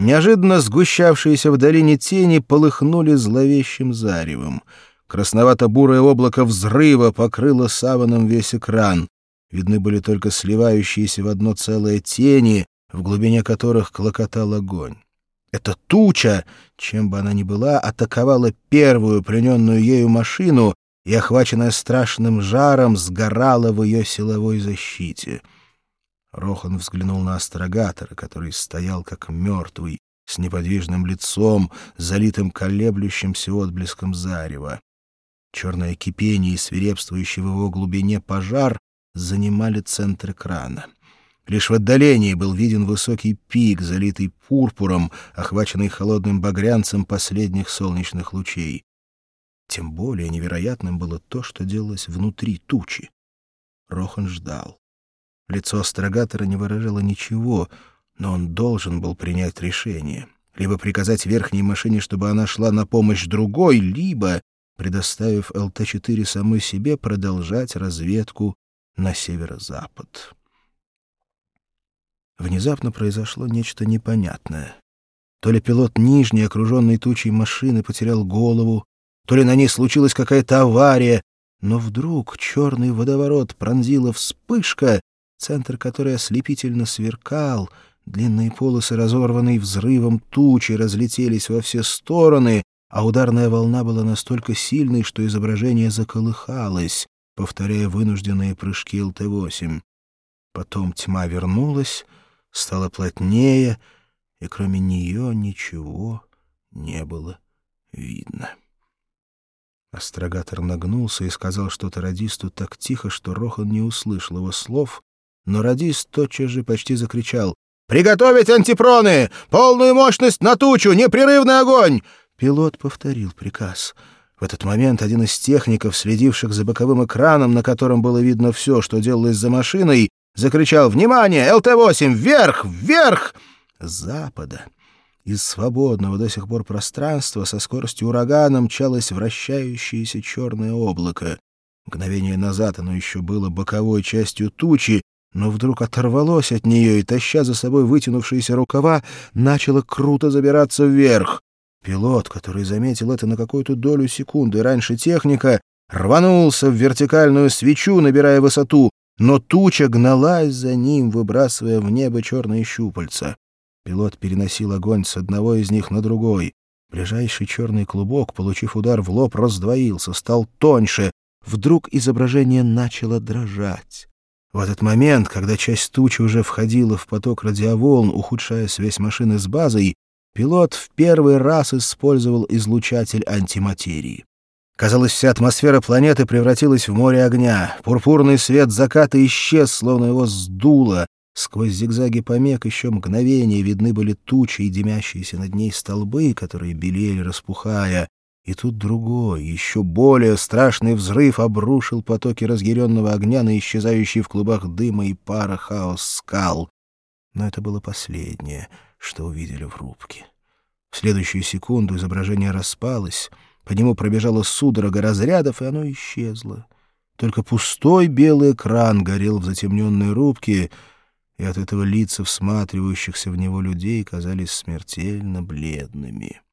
Неожиданно сгущавшиеся в долине тени полыхнули зловещим заревом. Красновато-бурое облако взрыва покрыло саваном весь экран. Видны были только сливающиеся в одно целое тени, в глубине которых клокотал огонь. Эта туча, чем бы она ни была, атаковала первую плененную ею машину и, охваченная страшным жаром, сгорала в ее силовой защите. Рохан взглянул на астрогатора, который стоял как мертвый, с неподвижным лицом, залитым колеблющимся отблеском зарева. Черное кипение и свирепствующий в его глубине пожар занимали центр экрана. Лишь в отдалении был виден высокий пик, залитый пурпуром, охваченный холодным багрянцем последних солнечных лучей. Тем более невероятным было то, что делалось внутри тучи. Рохан ждал. Лицо астрогатора не выражало ничего, но он должен был принять решение. Либо приказать верхней машине, чтобы она шла на помощь другой, либо, предоставив ЛТ-4 самой себе, продолжать разведку на северо-запад. Внезапно произошло нечто непонятное. То ли пилот нижней, окруженной тучей машины, потерял голову, то ли на ней случилась какая-то авария, но вдруг черный водоворот пронзила вспышка, центр которой ослепительно сверкал, длинные полосы, разорванные взрывом тучи, разлетелись во все стороны, а ударная волна была настолько сильной, что изображение заколыхалось, повторяя вынужденные прыжки ЛТ-8. Потом тьма вернулась, стала плотнее, и кроме нее ничего не было видно. Астрогатор нагнулся и сказал что-то радисту так тихо, что Рохан не услышал его слов, но радист тотчас же почти закричал: «Приготовить антипроны! Полную мощность на тучу! Непрерывный огонь!» Пилот повторил приказ. В этот момент один из техников, следивших за боковым экраном, на котором было видно все, что делалось за машиной, закричал: «Внимание! ЛТ-8! Вверх! Вверх!» С запада, из свободного до сих пор пространства, со скоростью урагана мчалось вращающееся черное облако. Мгновение назад оно еще было боковой частью тучи, но вдруг оторвалось от нее и, таща за собой вытянувшиеся рукава, начало круто забираться вверх. Пилот, который заметил это на какую-то долю секунды раньше техника, рванулся в вертикальную свечу, набирая высоту, но туча гналась за ним, выбрасывая в небо черные щупальца. Пилот переносил огонь с одного из них на другой. Ближайший черный клубок, получив удар в лоб, раздвоился, стал тоньше. Вдруг изображение начало дрожать. В этот момент, когда часть тучи уже входила в поток радиоволн, ухудшая связь машины с базой, пилот в первый раз использовал излучатель антиматерии. Казалось, вся атмосфера планеты превратилась в море огня. Пурпурный свет заката исчез, словно его сдуло. Сквозь зигзаги помех еще мгновение видны были тучи и дымящиеся над ней столбы, которые белели, распухая. И тут другой, еще более страшный взрыв обрушил потоки разъяренного огня на исчезающий в клубах дыма и пара хаос скал. Но это было последнее, что увидели в рубке. В следующую секунду изображение распалось, по нему пробежала судорога разрядов, и оно исчезло. Только пустой белый экран горел в затемненной рубке, и от этого лица всматривающихся в него людей казались смертельно бледными.